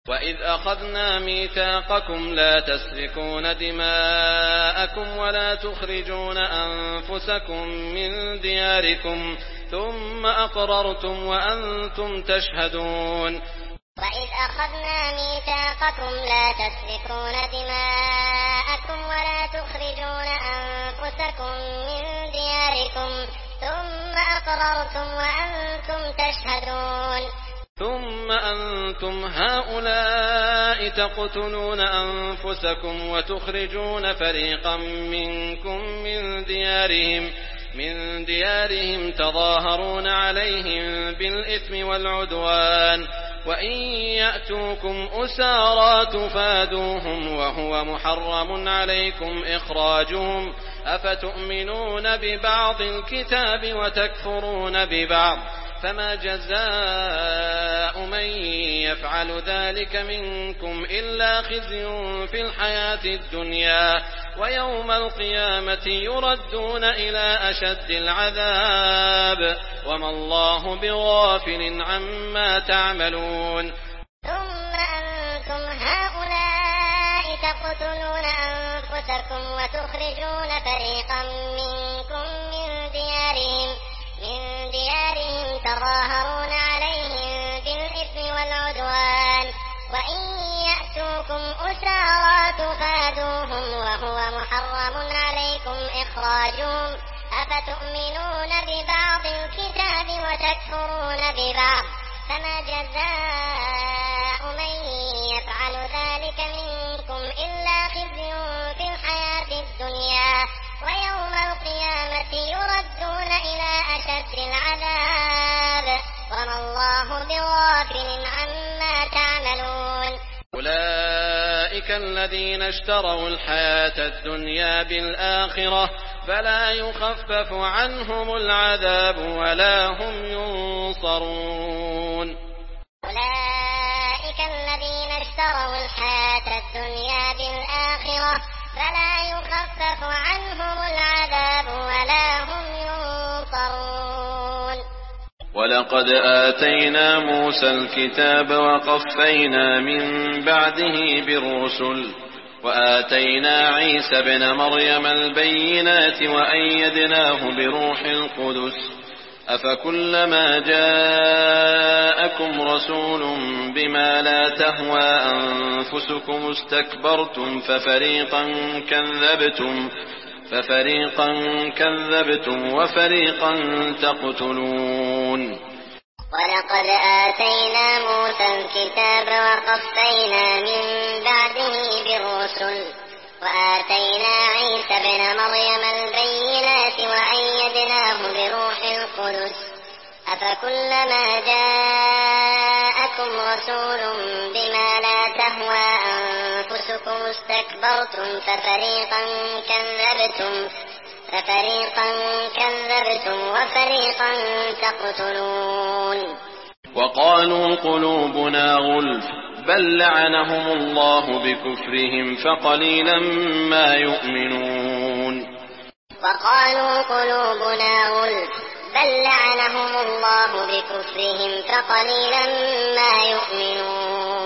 وَإِذْ أَخَذْنَا مِيثَاقَكُمْ لَا تَسْفِكُونَ دِمَاءَكُمْ وَلَا تُخْرِجُونَ أَنفُسَكُم مِّن دِيَارِكُمْ ثُمَّ أَقْرَرْتُمْ وَأَنتُمْ تَشْهَدُونَ وَإِذْ أَخَذْنَا مِيثَاقَكُمْ لَا تَسْفِكُونَ دِمَاءَكُمْ وَلَا تُخْرِجُونَ أَنفُسَكُم مِّن دِيَارِكُمْ ثُمَّ أَقْرَرْتُمْ وَأَنتُمْ تَشْهَدُونَ ثُمَّ أَنتُمْ هَٰؤُلَاءِ تَقْتُلُونَ أَنفُسَكُمْ وَتُخْرِجُونَ فَرِيقًا مِّنكُم مِّن دِيَارِهِمْ تَظَاهَرُونَ عَلَيْهِم بِالْإِثْمِ وَالْعُدْوَانِ وَإِن يَأْتُوكُمْ أُسَارَىٰ تُفَادُوهُمْ وَهُوَ مُحَرَّمٌ عَلَيْكُمْ إِخْرَاجُهُمْ أَفَتُؤْمِنُونَ بِبَعْضِ الْكِتَابِ وَتَكْفُرُونَ بِبَعْضٍ فَمَا جَزَاءُ مَن يَفْعَلُ ذَٰلِكَ مِنكُمْ إِلَّا خِزْيٌ فِي الْحَيَاةِ الدُّنْيَا وَيَوْمَ الْقِيَامَةِ يُرَدُّونَ إِلَىٰ أَشَدِّ الْعَذَابِ وَمَا اللَّهُ بِغَافِلٍ عَمَّا تَعْمَلُونَ ثُمَّ أَنتُمْ هَٰؤُلَاءِ تَقْتُلُونَ أَنفُسَكُمْ وَتُخْرِجُونَ فَرِيقًا مِّنكُم مِّن دِيَارِهِمْ تَظَاهَرُونَ عَلَيْهِم بِالْإِثْمِ وَالْعُدْوَانِ وَإِن يَأْتُوكُمْ أُسَارَىٰ تُفَادُوهُمْ وَهُوَ مُحَرَّمٌ عَلَيْكُمْ إِخْرَاجُهُمْ أَفَتُؤْمِنُونَ بِبَعْضِ الْكِتَابِ وَتَكْفُرُونَ بِبَعْضٍ فَمَا جَزَاءُ مَن يَفْعَلُ ذَٰلِكَ مِنكُمْ إِلَّا خِزْيٌ فِي الْحَيَاةِ الدُّنْيَا وَيَوْمَ الْقِيَامَةِ يُرَدُّونَ إِلَىٰ أَشَدِّ الْعَذَابِ وَمَا اللَّهُ بِغَافِلٍ عَمَّا تَعْمَلُونَ أُولَٰئِكَ الَّذِينَ اشْتَرَوُا الْحَيَاةَ الدُّنْيَا بِالْآخِرَةِ فَلَا يُخَفَّفُ عَنْهُمُ الْعَذَابُ وَلَا هُمْ يُنصَرُونَ أُولَٰئِكَ الَّذِينَ اشْتَرَوُا الْحَيَاةَ الدُّنْيَا بِالْآخِرَةِ فَلَا يُخَفَّفُ عَنْهُمُ الْعَذَابُ وَلَا هُمْ يُنصَرُونَ وَلَقَدْ آتَيْنَا مُوسَى الْكِتَابَ وَقَفَّيْنَا مِن بَعْدِهِ بِالرُّسُلِ وَآتَيْنَا عِيسَى ابْنَ مَرْيَمَ الْبَيِّنَاتِ وَأَيَّدْنَاهُ بِرُوحِ الْقُدُسِ أَفَكُلَّمَا جَاءَكُمْ رَسُولٌ بِمَا لَا تَهْوَىٰ أَنفُسُكُمُ اسْتَكْبَرْتُمْ فَفَرِيقًا كَذَّبْتُمْ وَفَرِيقًا تَقْتُلُونَ وَلَقَدْ آتَيْنَا مُوسَى الْكِتَابَ وَقَفَّيْنَا مِن بَعْدِهِ بِالرُّسُلِ وَآتَيْنَا عِيسَى ابْنَ مَرْيَمَ الْبَيِّنَاتِ وَأَيَّدْنَاهُ بِرُوحِ الْقُدُسِ أَفَكُلَّمَا جَاءَكُمْ رَسُولٌ بِمَا لَا تَهْوَىٰ أَنفُسُكُمُ اسْتَكْبَرْتُمْ فَفَرِيقًا كَذَّبْتُمْ وَفَرِيقًا تَقْتُلُونَ وَقَالُوا قُلُوبُنَا غُلْفٌ بَل لَّعَنَهُمُ اللَّهُ بِكُفْرِهِمْ فَقَلِيلًا مَّا يُؤْمِنُونَ وَقَالُوا قُلُوبُنَا غُلْفٌ بَل لَّعَنَهُمُ اللَّهُ بِكُفْرِهِمْ فَقَلِيلًا مَّا يُؤْمِنُونَ